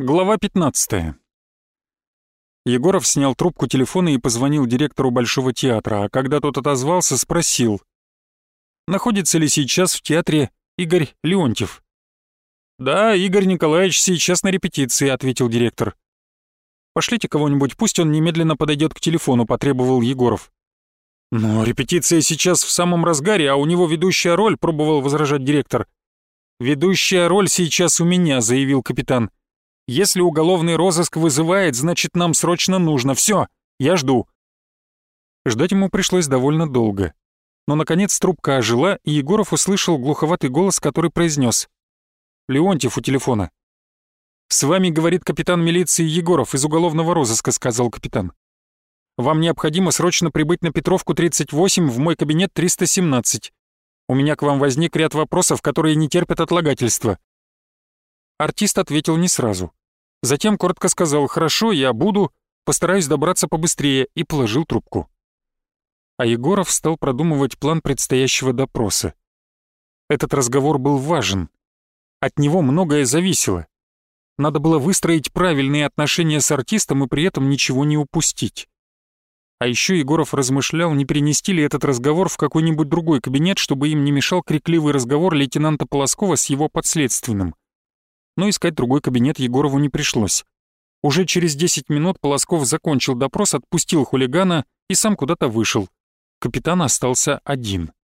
Глава 15. Егоров снял трубку телефона и позвонил директору Большого театра, а когда тот отозвался, спросил, находится ли сейчас в театре Игорь Леонтьев. «Да, Игорь Николаевич сейчас на репетиции», — ответил директор. «Пошлите кого-нибудь, пусть он немедленно подойдет к телефону», — потребовал Егоров. «Но репетиция сейчас в самом разгаре, а у него ведущая роль», — пробовал возражать директор. «Ведущая роль сейчас у меня», — заявил капитан. «Если уголовный розыск вызывает, значит, нам срочно нужно. Все, я жду». Ждать ему пришлось довольно долго. Но, наконец, трубка ожила, и Егоров услышал глуховатый голос, который произнес: «Леонтьев у телефона». «С вами, — говорит капитан милиции Егоров, из уголовного розыска», — сказал капитан. «Вам необходимо срочно прибыть на Петровку, 38, в мой кабинет 317. У меня к вам возник ряд вопросов, которые не терпят отлагательства». Артист ответил не сразу. Затем коротко сказал: «Хорошо, я буду, постараюсь добраться побыстрее», и положил трубку. А Егоров стал продумывать план предстоящего допроса. Этот разговор был важен. От него многое зависело. Надо было выстроить правильные отношения с артистом и при этом ничего не упустить. А еще Егоров размышлял, не перенести ли этот разговор в какой-нибудь другой кабинет, чтобы им не мешал крикливый разговор лейтенанта Полоскова с его подследственным. Но искать другой кабинет Егорову не пришлось. Уже через 10 минут Полосков закончил допрос, отпустил хулигана и сам куда-то вышел. Капитан остался один.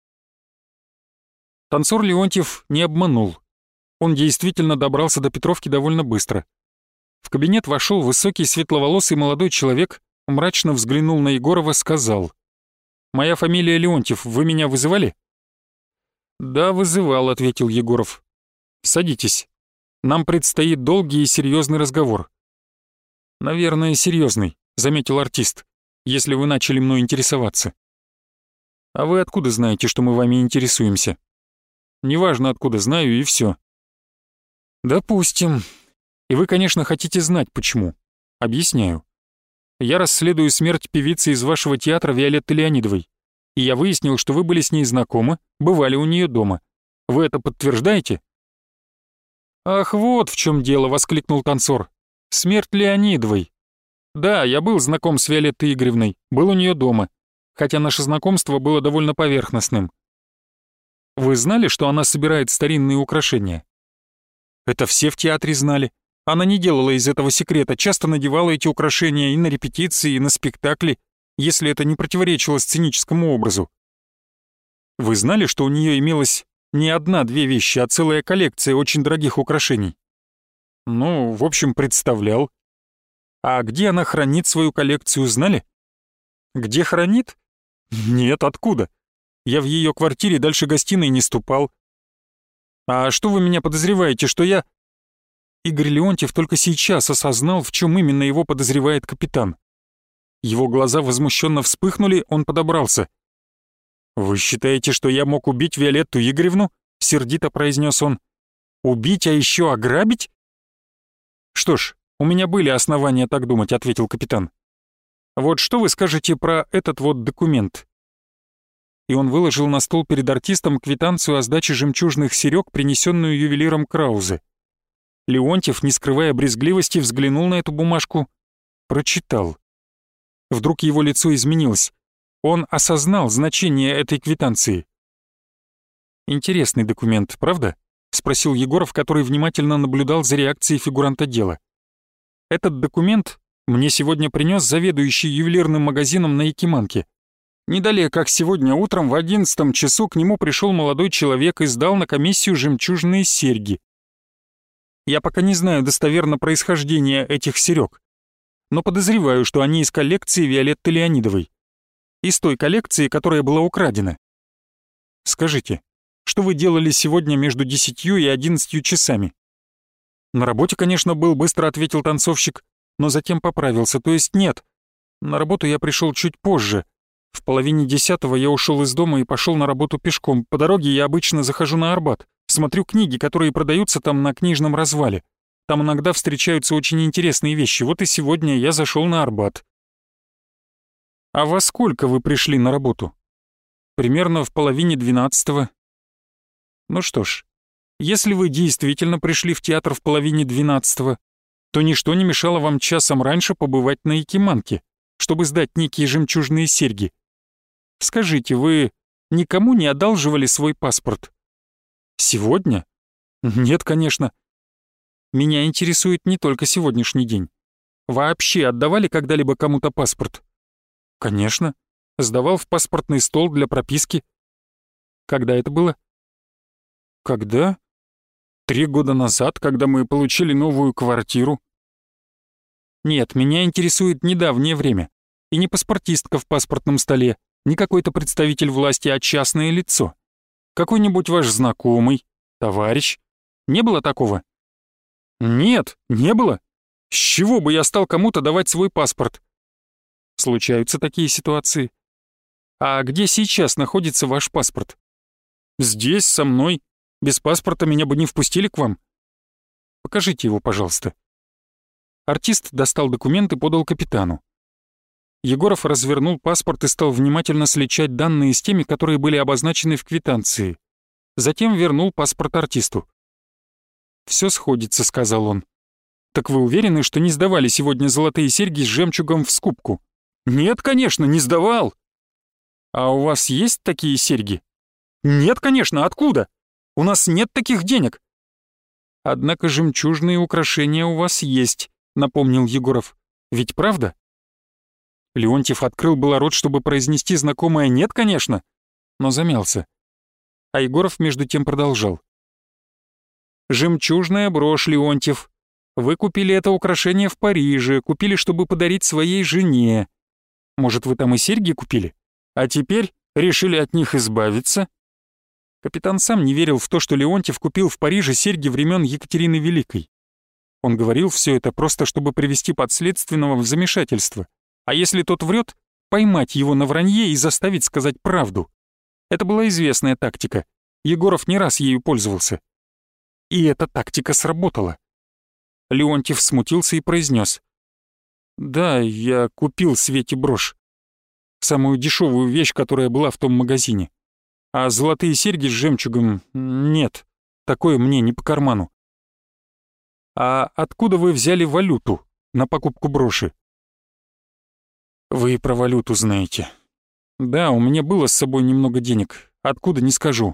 Танцор Леонтьев не обманул. Он действительно добрался до Петровки довольно быстро. В кабинет вошел высокий светловолосый молодой человек, мрачно взглянул на Егорова, сказал: «Моя фамилия Леонтьев, вы меня вызывали?» «Да, вызывал», — ответил Егоров. «Садитесь. Нам предстоит долгий и серьезный разговор». «Наверное, серьезный», — заметил артист, «если вы начали мной интересоваться». «А вы откуда знаете, что мы вами интересуемся?» «Неважно, откуда знаю, и все». «Допустим. И вы, конечно, хотите знать, почему. Объясняю. Я расследую смерть певицы из вашего театра Виолетты Леонидовой, и я выяснил, что вы были с ней знакомы, бывали у нее дома. Вы это подтверждаете?» «Ах, вот в чем дело!» — воскликнул танцор. «Смерть Леонидовой. Да, я был знаком с Виолеттой Игоревной, был у нее дома, хотя наше знакомство было довольно поверхностным. Вы знали, что она собирает старинные украшения?» «Это все в театре знали. Она не делала из этого секрета, часто надевала эти украшения и на репетиции, и на спектакли, если это не противоречило сценическому образу. Вы знали, что у нее имелось не одна-две вещи, а целая коллекция очень дорогих украшений?» «Ну, в общем, представлял». «А где она хранит свою коллекцию, знали?» «Где хранит? Нет, откуда? Я в ее квартире дальше гостиной не ступал». «А что вы меня подозреваете, что я...» Игорь Леонтьев только сейчас осознал, в чем именно его подозревает капитан. Его глаза возмущенно вспыхнули, он подобрался. «Вы считаете, что я мог убить Виолетту Игоревну?» — сердито произнес он. «Убить, а еще ограбить?» «Что ж, у меня были основания так думать», — ответил капитан. «Вот что вы скажете про этот вот документ?» И он выложил на стол перед артистом квитанцию о сдаче жемчужных серёг, принесенную ювелиром Краузе. Леонтьев, не скрывая брезгливости, взглянул на эту бумажку, прочитал. Вдруг его лицо изменилось. Он осознал значение этой квитанции. «Интересный документ, правда?» — спросил Егоров, который внимательно наблюдал за реакцией фигуранта дела. «Этот документ мне сегодня принес заведующий ювелирным магазином на Якиманке. Не далее, как сегодня утром в 11 часу к нему пришел молодой человек и сдал на комиссию жемчужные серьги. Я пока не знаю достоверно происхождение этих серёг, но подозреваю, что они из коллекции Виолетты Леонидовой. Из той коллекции, которая была украдена. Скажите, что вы делали сегодня между 10 и 11 часами?» «На работе, конечно, был», — быстро ответил танцовщик, но затем поправился, то есть нет. На работу я пришел чуть позже. В 9:30 я ушел из дома и пошел на работу пешком. По дороге я обычно захожу на Арбат, смотрю книги, которые продаются там на книжном развале. Там иногда встречаются очень интересные вещи. Вот и сегодня я зашел на Арбат». «А во сколько вы пришли на работу?» «Примерно в 11:30. «Ну что ж, если вы действительно пришли в театр в 11:30, то ничто не мешало вам часом раньше побывать на Якиманке, чтобы сдать некие жемчужные серьги. Скажите, вы никому не одалживали свой паспорт? Сегодня? Нет, конечно. Меня интересует не только сегодняшний день. Вообще отдавали когда-либо кому-то паспорт? Конечно. Сдавал в паспортный стол для прописки. Когда это было? Когда? 3 года назад, когда мы получили новую квартиру. Нет, меня интересует недавнее время. И не паспортистка в паспортном столе, не какой-то представитель власти, а частное лицо. Какой-нибудь ваш знакомый, товарищ. Не было такого? Нет, не было. С чего бы я стал кому-то давать свой паспорт? Случаются такие ситуации. А где сейчас находится ваш паспорт? Здесь, со мной. Без паспорта меня бы не впустили к вам. Покажите его, пожалуйста. Артист достал документ и подал капитану. Егоров развернул паспорт и стал внимательно сличать данные с теми, которые были обозначены в квитанции. Затем вернул паспорт артисту. «Все сходится», — сказал он. «Так вы уверены, что не сдавали сегодня золотые серьги с жемчугом в скупку?» «Нет, конечно, не сдавал». «А у вас есть такие серьги?» «Нет, конечно, откуда? У нас нет таких денег». «Однако жемчужные украшения у вас есть», — напомнил Егоров. «Ведь правда?» Леонтьев открыл было рот, чтобы произнести знакомое «нет, конечно», но замялся. А Егоров между тем продолжал. «Жемчужная брошь, Леонтьев. Вы купили это украшение в Париже, купили, чтобы подарить своей жене. Может, вы там и серьги купили? А теперь решили от них избавиться?» Капитан сам не верил в то, что Леонтьев купил в Париже серьги времен Екатерины Великой. Он говорил все это просто, чтобы привести подследственного в замешательство. А если тот врет, поймать его на вранье и заставить сказать правду. Это была известная тактика. Егоров не раз ею пользовался. И эта тактика сработала. Леонтьев смутился и произнес: «Да, я купил Свете брошь. Самую дешевую вещь, которая была в том магазине. А золотые серьги с жемчугом нет. Такое мне не по карману». «А откуда вы взяли валюту на покупку броши?» «Вы про валюту знаете. Да, у меня было с собой немного денег. Откуда, не скажу».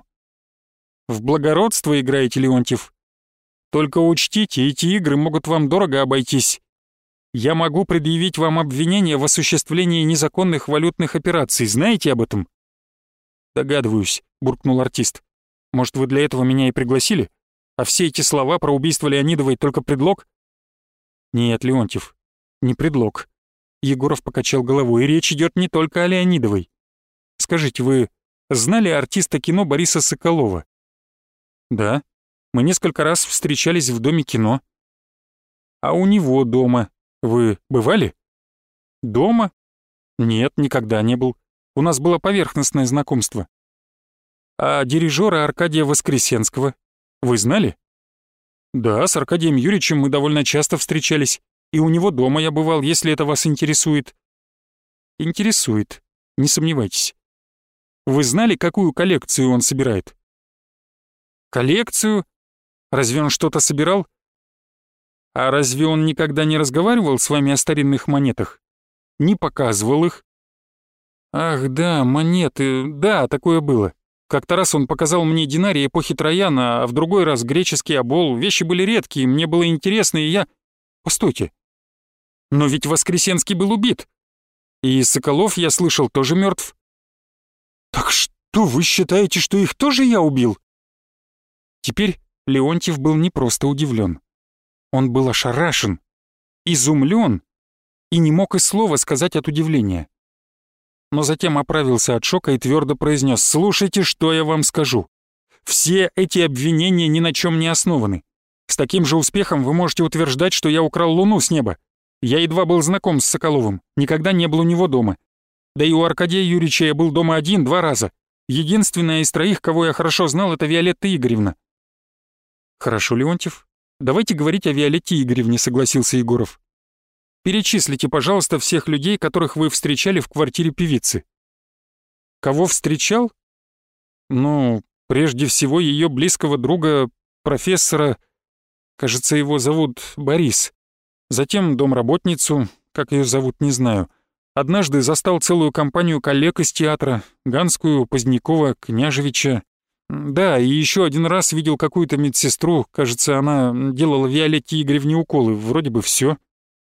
«В благородство играете, Леонтьев? Только учтите, эти игры могут вам дорого обойтись. Я могу предъявить вам обвинение в осуществлении незаконных валютных операций. Знаете об этом?» «Догадываюсь», — буркнул артист. «Может, вы для этого меня и пригласили? А все эти слова про убийство Леонидовой только предлог?» «Нет, Леонтьев, не предлог». Егоров покачал головой, и речь идет не только о Леонидовой. «Скажите, вы знали артиста кино Бориса Соколова?» «Да, мы несколько раз встречались в Доме кино». «А у него дома вы бывали?» «Дома? Нет, никогда не был. У нас было поверхностное знакомство». «А дирижера Аркадия Воскресенского вы знали?» «Да, с Аркадием Юрьевичем мы довольно часто встречались, и у него дома я бывал, если это вас интересует». «Интересует, не сомневайтесь. Вы знали, какую коллекцию он собирает?» «Коллекцию? Разве он что-то собирал?» «А разве он никогда не разговаривал с вами о старинных монетах? Не показывал их?» «Ах да, монеты, да, такое было. Как-то раз он показал мне динарий эпохи Трояна, а в другой раз греческий обол. Вещи были редкие, мне было интересно, и я...» «Постойте. Но ведь Воскресенский был убит. И Соколов, я слышал, тоже мертв». «Так что, вы считаете, что их тоже я убил?» Теперь Леонтьев был не просто удивлен. Он был ошарашен, изумлен и не мог и слова сказать от удивления. Но затем оправился от шока и твердо произнес: «Слушайте, что я вам скажу. Все эти обвинения ни на чем не основаны. С таким же успехом вы можете утверждать, что я украл луну с неба. Я едва был знаком с Соколовым, никогда не был у него дома. Да и у Аркадия Юрьевича я был дома 1-2 раза. Единственная из 3, кого я хорошо знал, это Виолетта Игоревна». «Хорошо, Леонтьев, давайте говорить о Виолетте Игоревне», — согласился Егоров. «Перечислите, пожалуйста, всех людей, которых вы встречали в квартире певицы». «Кого встречал?» «Ну, прежде всего, ее близкого друга, профессора, кажется, его зовут Борис». затем домработницу, как ее зовут, не знаю. Однажды застал целую компанию коллег из театра, Ганскую, Позднякова, Княжевича. Да, и еще один раз видел какую-то медсестру, кажется, она делала Виолетте Игоревне уколы, вроде бы все.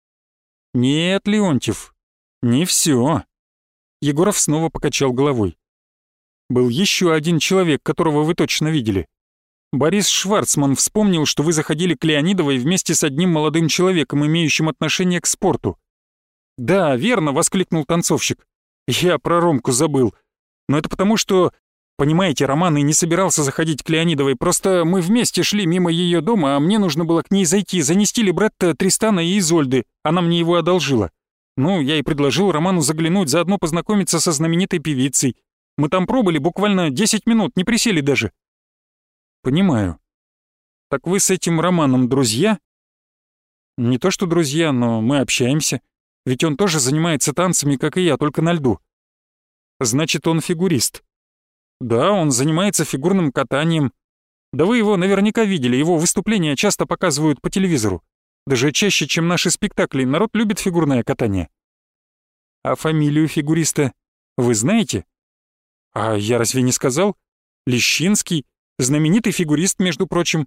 Нет, Леонтьев, не все. Егоров снова покачал головой. Был еще один человек, которого вы точно видели. Борис Шварцман вспомнил, что вы заходили к Леонидовой вместе с одним молодым человеком, имеющим отношение к спорту. «Да, верно», — воскликнул танцовщик. «Я про Ромку забыл. Но это потому, что, понимаете, Роман и не собирался заходить к Леонидовой, просто мы вместе шли мимо ее дома, а мне нужно было к ней зайти, занести либретто Тристана и Изольды, она мне его одолжила. Ну, я и предложил Роману заглянуть, заодно познакомиться со знаменитой певицей. Мы там пробыли буквально 10 минут, не присели даже». «Понимаю. Так вы с этим Романом друзья?» «Не то что друзья, но мы общаемся. Ведь он тоже занимается танцами, как и я, только на льду». «Значит, он фигурист?» «Да, он занимается фигурным катанием. Да вы его наверняка видели, его выступления часто показывают по телевизору. Даже чаще, чем наши спектакли, народ любит фигурное катание». «А фамилию фигуриста вы знаете?» «А я разве не сказал? Лещинский, знаменитый фигурист, между прочим».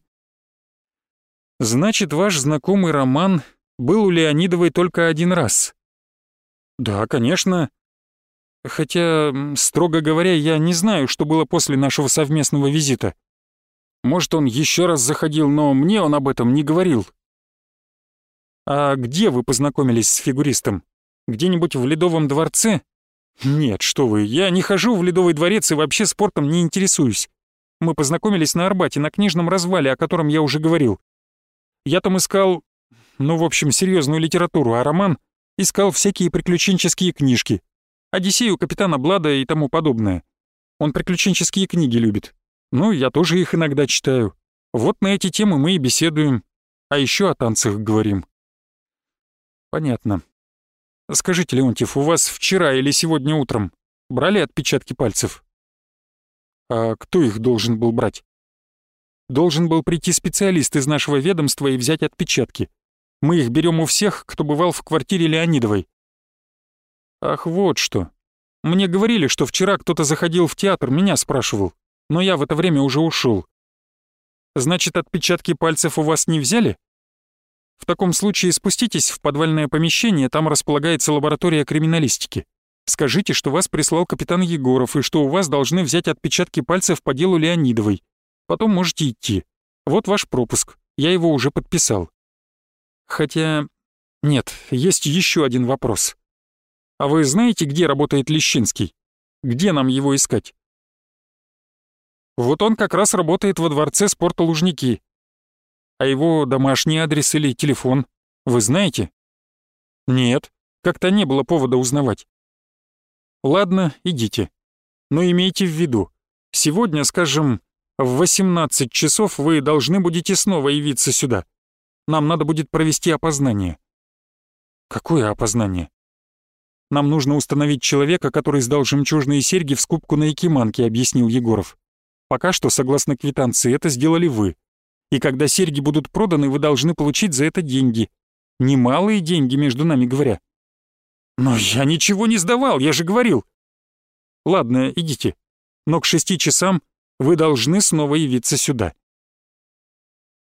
«Значит, ваш знакомый Роман был у Леонидовой только один раз?» «Да, конечно. Хотя, строго говоря, я не знаю, что было после нашего совместного визита. Может, он еще раз заходил, но мне он об этом не говорил». «А где вы познакомились с фигуристом? Где-нибудь в Ледовом дворце?» «Нет, что вы, я не хожу в Ледовый дворец и вообще спортом не интересуюсь. Мы познакомились на Арбате, на книжном развале, о котором я уже говорил. Я там искал, в общем, серьезную литературу, а Роман искал всякие приключенческие книжки. Одиссею капитана Блада и тому подобное. Он приключенческие книги любит. Ну, я тоже их иногда читаю. Вот на эти темы мы и беседуем. А еще о танцах говорим». «Понятно. Скажите, Леонтьев, у вас вчера или сегодня утром брали отпечатки пальцев?» «А кто их должен был брать?» «Должен был прийти специалист из нашего ведомства и взять отпечатки. Мы их берем у всех, кто бывал в квартире Леонидовой». «Ах, вот что. Мне говорили, что вчера кто-то заходил в театр, меня спрашивал, но я в это время уже ушел. Значит, отпечатки пальцев у вас не взяли? В таком случае спуститесь в подвальное помещение, там располагается лаборатория криминалистики. Скажите, что вас прислал капитан Егоров и что у вас должны взять отпечатки пальцев по делу Леонидовой. Потом можете идти. Вот ваш пропуск, я его уже подписал. Хотя... Нет, есть еще один вопрос. А вы знаете, где работает Лещинский? Где нам его искать?» «Вот он как раз работает во дворце спорта Лужники. А его домашний адрес или телефон вы знаете?» «Нет, как-то не было повода узнавать». «Ладно, идите. Но имейте в виду, сегодня, скажем, в 18 часов вы должны будете снова явиться сюда. Нам надо будет провести опознание». «Какое опознание?» «Нам нужно установить человека, который сдал жемчужные серьги в скупку на Якиманке», — объяснил Егоров. «Пока что, согласно квитанции, это сделали вы. И когда серьги будут проданы, вы должны получить за это деньги. Немалые деньги, между нами говоря». «Но я ничего не сдавал, я же говорил». «Ладно, идите. Но к 6 часам вы должны снова явиться сюда».